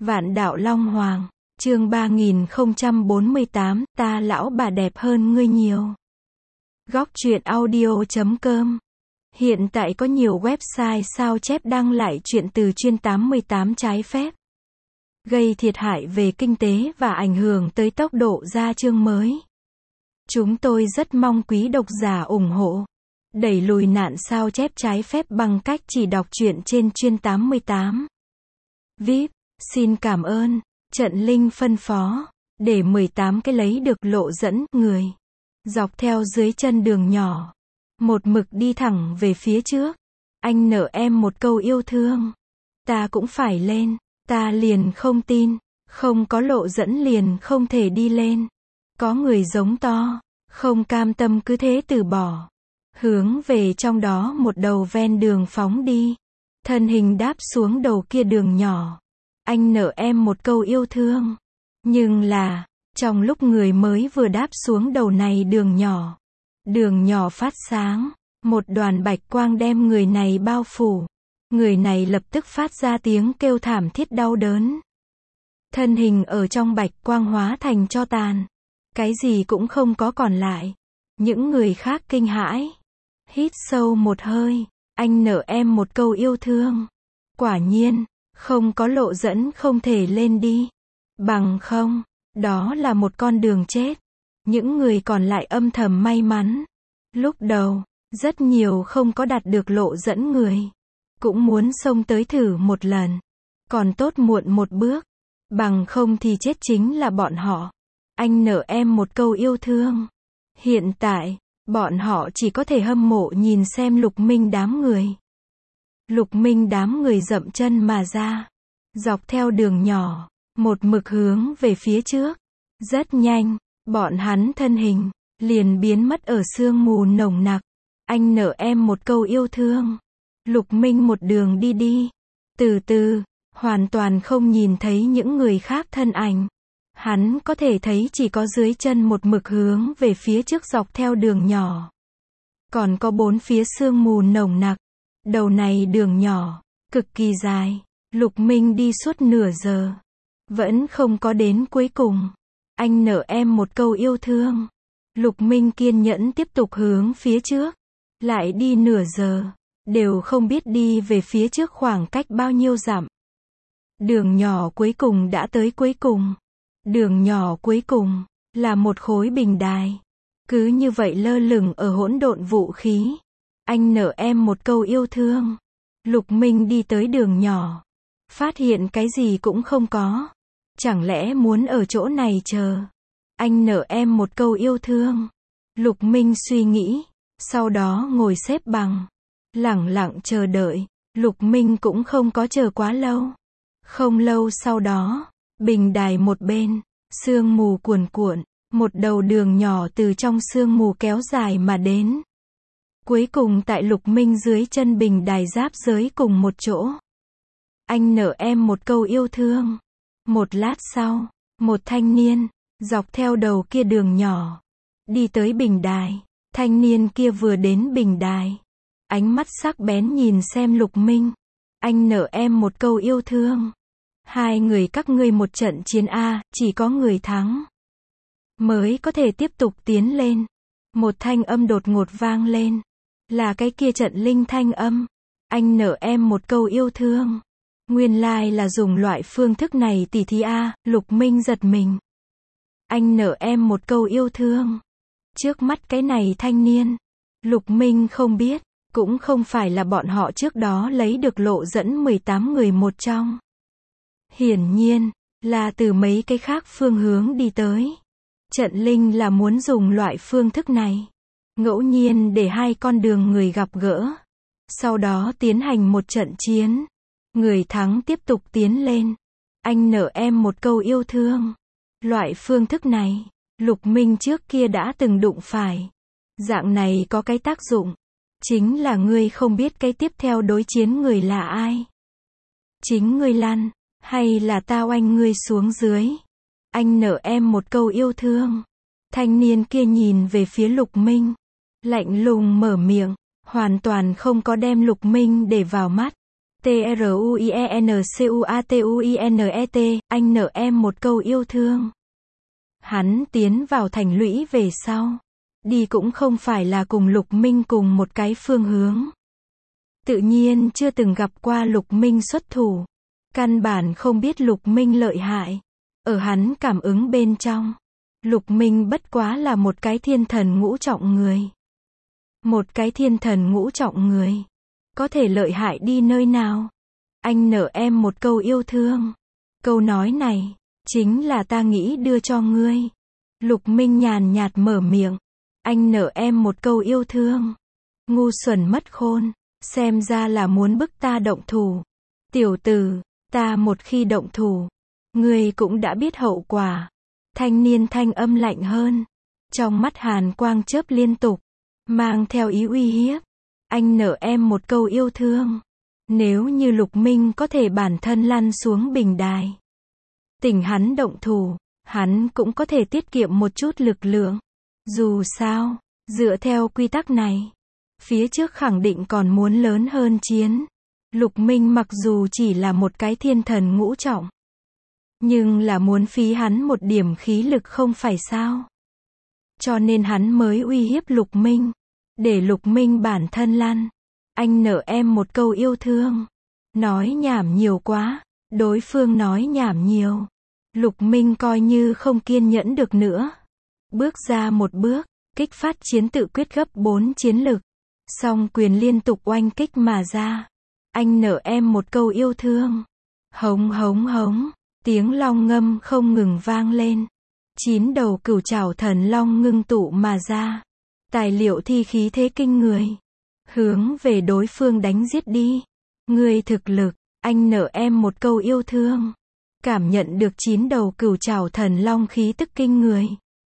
Vạn đạo Long Hoàng, chương 3048, ta lão bà đẹp hơn ngươi nhiều. Góc truyện audio.com. Hiện tại có nhiều website sao chép đăng lại truyện từ chuyên 88 trái phép, gây thiệt hại về kinh tế và ảnh hưởng tới tốc độ ra chương mới. Chúng tôi rất mong quý độc giả ủng hộ, đẩy lùi nạn sao chép trái phép bằng cách chỉ đọc truyện trên chuyên 88. VIP, xin cảm ơn. Trận Linh phân phó, để 18 cái lấy được lộ dẫn người, dọc theo dưới chân đường nhỏ, một mực đi thẳng về phía trước. Anh nợ em một câu yêu thương, ta cũng phải lên. Ta liền không tin, không có lộ dẫn liền không thể đi lên. Có người giống to, không cam tâm cứ thế từ bỏ, hướng về trong đó một đầu ven đường phóng đi. Thân hình đáp xuống đầu kia đường nhỏ. Anh nợ em một câu yêu thương. Nhưng là, trong lúc người mới vừa đáp xuống đầu này đường nhỏ phát sáng, một đoàn bạch quang đem người này bao phủ. Người này lập tức phát ra tiếng kêu thảm thiết đau đớn. Thân hình ở trong bạch quang hóa thành tro tàn. Cái gì cũng không có còn lại. Những người khác kinh hãi. Hít sâu một hơi. Anh nợ em một câu yêu thương. Quả nhiên, không có lộ dẫn không thể lên đi. Bằng không, đó là một con đường chết. Những người còn lại âm thầm may mắn. Lúc đầu, rất nhiều không có đạt được lộ dẫn người, cũng muốn xông tới thử một lần. Còn tốt muộn một bước. Bằng không thì chết chính là bọn họ. Anh nợ em một câu yêu thương. Hiện tại, bọn họ chỉ có thể hâm mộ nhìn xem Lục Minh đám người. Lục Minh đám người dậm chân mà ra, dọc theo đường nhỏ, một mực hướng về phía trước. Rất nhanh, bọn hắn thân hình liền biến mất ở sương mù nồng nặc. Anh nợ em một câu yêu thương. Lục Minh một đường đi, từ từ, hoàn toàn không nhìn thấy những người khác thân ảnh. Hắn có thể thấy chỉ có dưới chân một mực hướng về phía trước dọc theo đường nhỏ. Còn có bốn phía sương mù nồng nặc. Đầu này đường nhỏ, cực kỳ dài. Lục Minh đi suốt nửa giờ, vẫn không có đến cuối cùng. Anh nợ em một câu yêu thương. Lục Minh kiên nhẫn tiếp tục hướng phía trước. Lại đi nửa giờ, đều không biết đi về phía trước khoảng cách bao nhiêu dặm. Đường nhỏ cuối cùng đã tới cuối cùng. Đường nhỏ cuối cùng là một khối bình đài, cứ như vậy lơ lửng ở hỗn độn vũ khí. Anh nợ em một câu yêu thương. Lục Minh đi tới đường nhỏ, phát hiện cái gì cũng không có. Chẳng lẽ muốn ở chỗ này chờ? Anh nợ em một câu yêu thương. Lục Minh suy nghĩ, sau đó ngồi xếp bằng, lẳng lặng chờ đợi. Lục Minh cũng không có chờ quá lâu. Không lâu sau đó, bình đài một bên, sương mù cuồn cuộn, một đầu đường nhỏ từ trong sương mù kéo dài mà đến. Cuối cùng tại Lục Minh dưới chân bình đài giáp giới cùng một chỗ. Anh nợ em một câu yêu thương. Một lát sau, một thanh niên, dọc theo đầu kia đường nhỏ, đi tới bình đài. Thanh niên kia vừa đến bình đài, ánh mắt sắc bén nhìn xem Lục Minh. Anh nợ em một câu yêu thương. Hai người các ngươi một trận chiến A, chỉ có người thắng mới có thể tiếp tục tiến lên. Một thanh âm đột ngột vang lên. Là cái kia Trận Linh thanh âm. Anh nợ em một câu yêu thương. Nguyên lai là dùng loại phương thức này tỉ thí A. Lục Minh giật mình. Anh nợ em một câu yêu thương. Trước mắt cái này thanh niên, Lục Minh không biết, cũng không phải là bọn họ trước đó lấy được lộ dẫn 18 người một trong. Hiển nhiên, là từ mấy cái khác phương hướng đi tới. Trận Linh là muốn dùng loại phương thức này, ngẫu nhiên để hai con đường người gặp gỡ, sau đó tiến hành một trận chiến. Người thắng tiếp tục tiến lên. Anh nợ em một câu yêu thương. Loại phương thức này, Lục Minh trước kia đã từng đụng phải. Dạng này có cái tác dụng, chính là ngươi không biết cái tiếp theo đối chiến người là ai. Chính ngươi lăn, hay là tao oanh ngươi xuống dưới. Anh nợ em một câu yêu thương. Thanh niên kia nhìn về phía Lục Minh, lạnh lùng mở miệng, hoàn toàn không có đem Lục Minh để vào mắt. TRUIENCUATUINET, anh nợ em một câu yêu thương. Hắn tiến vào thành lũy về sau. Đi cũng không phải là cùng Lục Minh cùng một cái phương hướng. Tự nhiên chưa từng gặp qua Lục Minh xuất thủ. Căn bản không biết Lục Minh lợi hại. Ở hắn cảm ứng bên trong, Lục Minh bất quá là một cái thiên thần ngũ trọng người. Một cái thiên thần ngũ trọng người. Có thể lợi hại đi nơi nào? Anh nợ em một câu yêu thương. Câu nói này, chính là ta nghĩ đưa cho ngươi. Lục Minh nhàn nhạt mở miệng. Anh nợ em một câu yêu thương. Ngu xuẩn mất khôn, xem ra là muốn bức ta động thủ. Tiểu tử, ta một khi động thủ, ngươi cũng đã biết hậu quả. Thanh niên thanh âm lạnh hơn. Trong mắt hàn quang chớp liên tục, mang theo ý uy hiếp. Anh nợ em một câu yêu thương. Nếu như Lục Minh có thể bản thân lăn xuống bình đài, tỉnh hắn động thủ, hắn cũng có thể tiết kiệm một chút lực lượng. Dù sao, dựa theo quy tắc này, phía trước khẳng định còn muốn lớn hơn chiến. Lục Minh mặc dù chỉ là một cái thiên thần ngũ trọng, nhưng là muốn phí hắn một điểm khí lực không phải sao. Cho nên hắn mới uy hiếp Lục Minh, để Lục Minh bản thân lăn. Anh nợ em một câu yêu thương. Nói nhảm nhiều quá, đối phương nói nhảm nhiều. Lục Minh coi như không kiên nhẫn được nữa. Bước ra một bước, kích phát chiến tự quyết gấp 4 chiến lực. Song quyền liên tục oanh kích mà ra. Anh nợ em một câu yêu thương. Hống hống hống, tiếng long ngâm không ngừng vang lên. 9 đầu cửu trảo thần long ngưng tụ mà ra. Tài liệu thi khí thế kinh người. Hướng về đối phương đánh giết đi. Ngươi thực lực, anh nợ em một câu yêu thương. Cảm nhận được 9 đầu cửu trảo thần long khí tức kinh người.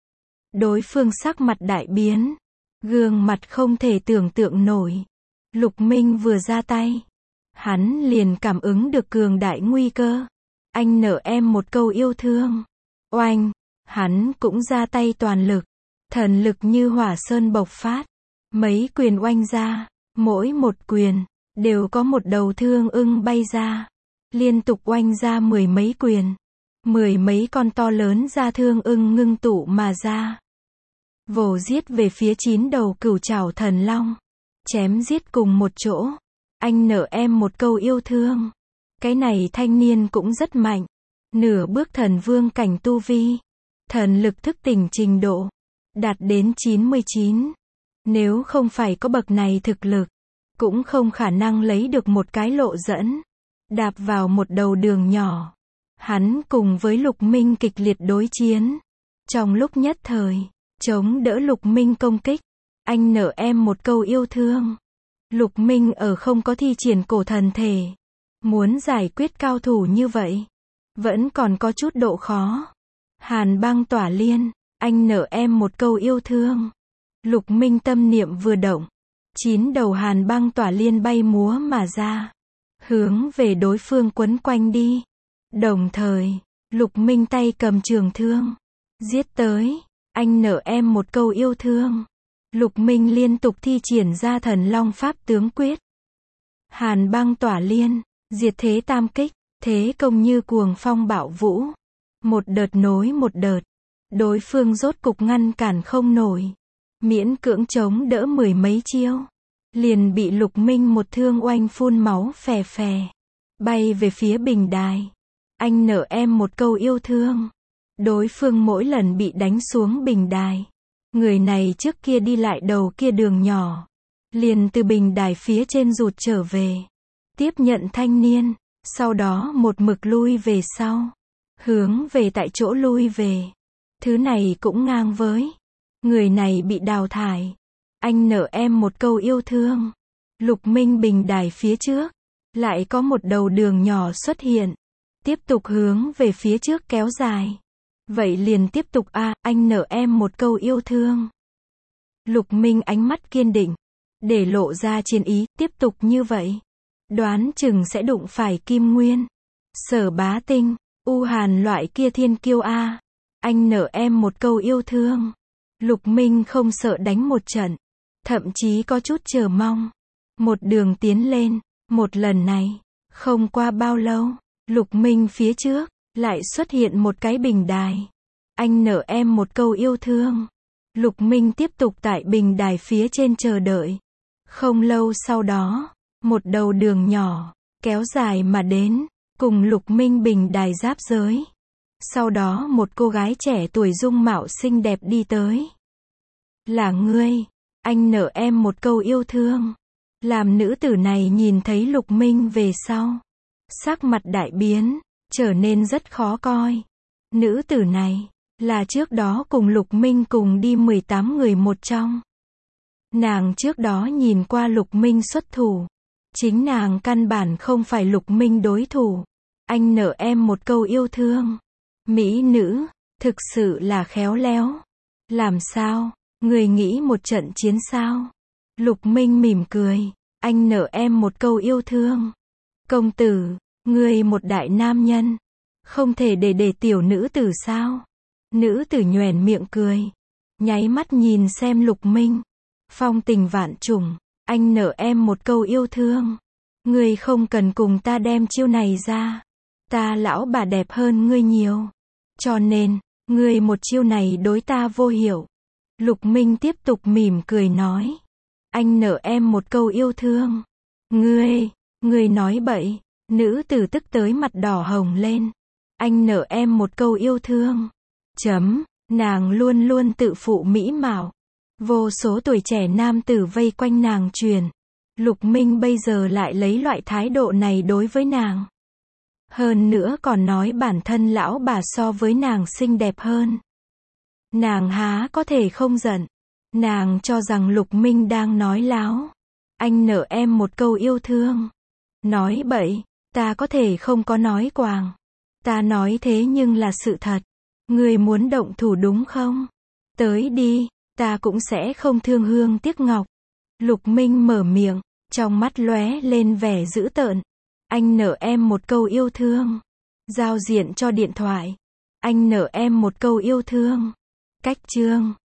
Đối phương sắc mặt đại biến. Gương mặt không thể tưởng tượng nổi. Lục Minh vừa ra tay, hắn liền cảm ứng được cường đại nguy cơ. Anh nợ em một câu yêu thương. Oanh, hắn cũng ra tay toàn lực. Thần lực như hỏa sơn bộc phát. Mấy quyền oanh ra, mỗi một quyền, đều có một đầu thương ưng bay ra. Liên tục oanh ra 10 mấy quyền. 10 mấy con to lớn ra thương ưng ngưng tụ mà ra. Vồ giết về phía 9 đầu cửu trảo thần long. Chém giết cùng một chỗ. Anh nợ em một câu yêu thương. Cái này thanh niên cũng rất mạnh. Nửa bước thần vương cảnh tu vi. Thần lực thức tỉnh trình độ đạt đến 99. Nếu không phải có bậc này thực lực, cũng không khả năng lấy được một cái lộ dẫn. Đạp vào một đầu đường nhỏ. Hắn cùng với Lục Minh kịch liệt đối chiến. Trong lúc nhất thời, chống đỡ Lục Minh công kích. Anh nợ em một câu yêu thương. Lục Minh ở không có thi triển cổ thần thể. Muốn giải quyết cao thủ như vậy, vẫn còn có chút độ khó. Hàn băng tỏa liên, anh nợ em một câu yêu thương. Lục Minh tâm niệm vừa động, 9 đầu hàn băng tỏa liên bay múa mà ra, hướng về đối phương quấn quanh đi. Đồng thời, Lục Minh tay cầm trường thương, giết tới. Anh nợ em một câu yêu thương. Lục Minh liên tục thi triển ra thần long pháp tướng quyết. Hàn băng tỏa liên, diệt thế tam kích, thế công như cuồng phong bạo vũ. Một đợt nối một đợt. Đối phương rốt cục ngăn cản không nổi. Miễn cưỡng chống đỡ 10 mấy chiêu. Liền bị Lục Minh một thương oanh phun máu phè phè. Bay về phía bình đài. Anh nợ em một câu yêu thương. Đối phương mỗi lần bị đánh xuống bình đài. Người này trước kia đi lại đầu kia đường nhỏ. Liền từ bình đài phía trên rụt trở về. Tiếp nhận thanh niên. Sau đó một mực lui về sau. Hướng về tại chỗ lui về. Thứ này cũng ngang với. Người này bị đào thải. Anh nợ em một câu yêu thương. Lục Minh bình đài phía trước. Lại có một đầu đường nhỏ xuất hiện. Tiếp tục hướng về phía trước kéo dài. Vậy liền tiếp tục anh nợ em một câu yêu thương. Lục Minh ánh mắt kiên định. Để lộ ra chiến ý, tiếp tục như vậy. Đoán chừng sẽ đụng phải Kim Nguyên. Sở Bá Tinh, U Hàn loại kia thiên kiêu Anh nợ em một câu yêu thương. Lục Minh không sợ đánh một trận. Thậm chí có chút chờ mong. Một đường tiến lên. Một lần này, Không qua bao lâu, Lục Minh phía trước, lại xuất hiện một cái bình đài. Anh nợ em một câu yêu thương. Lục Minh tiếp tục tại bình đài phía trên chờ đợi. Không lâu sau đó, một đầu đường nhỏ, kéo dài mà đến, cùng Lục Minh bình đài giáp giới. Sau đó một cô gái trẻ tuổi dung mạo xinh đẹp đi tới. Là ngươi, anh nợ em một câu yêu thương. Làm nữ tử này nhìn thấy Lục Minh về sau, sắc mặt đại biến, trở nên rất khó coi. Nữ tử này, là trước đó cùng Lục Minh cùng đi 18 người một trong. Nàng trước đó nhìn qua Lục Minh xuất thủ. Chính nàng căn bản không phải Lục Minh đối thủ. Anh nợ em một câu yêu thương. Mỹ nữ, thực sự là khéo léo. Làm sao, người nghĩ một trận chiến sao? Lục Minh mỉm cười. Anh nợ em một câu yêu thương. Công tử, ngươi một đại nam nhân. Không thể để tiểu nữ tử sao? Nữ tử nhoẻn miệng cười. Nháy mắt nhìn xem Lục Minh. Phong tình vạn trùng. Anh nợ em một câu yêu thương. Ngươi không cần cùng ta đem chiêu này ra. Ta lão bà đẹp hơn ngươi nhiều. Cho nên, ngươi một chiêu này đối ta vô hiệu. Lục Minh tiếp tục mỉm cười nói. Anh nợ em một câu yêu thương. Ngươi nói bậy. Nữ tử tức tới mặt đỏ hồng lên. Anh nợ em một câu yêu thương. Nàng luôn luôn tự phụ mỹ mạo. Vô số tuổi trẻ nam tử vây quanh nàng truyền. Lục Minh bây giờ lại lấy loại thái độ này đối với nàng. Hơn nữa còn nói bản thân lão bà so với nàng xinh đẹp hơn. Nàng há có thể không giận. Nàng cho rằng Lục Minh đang nói láo. Anh nợ em một câu yêu thương. Nói bậy, ta có thể không có nói quàng. Ta nói thế nhưng là sự thật. Ngươi muốn động thủ đúng không? Tới đi, ta cũng sẽ không thương hương tiếc ngọc. Lục Minh mở miệng, trong mắt lóe lên vẻ dữ tợn. Anh nợ em một câu yêu thương. Giao diện cho điện thoại. Anh nợ em một câu yêu thương. Cách chương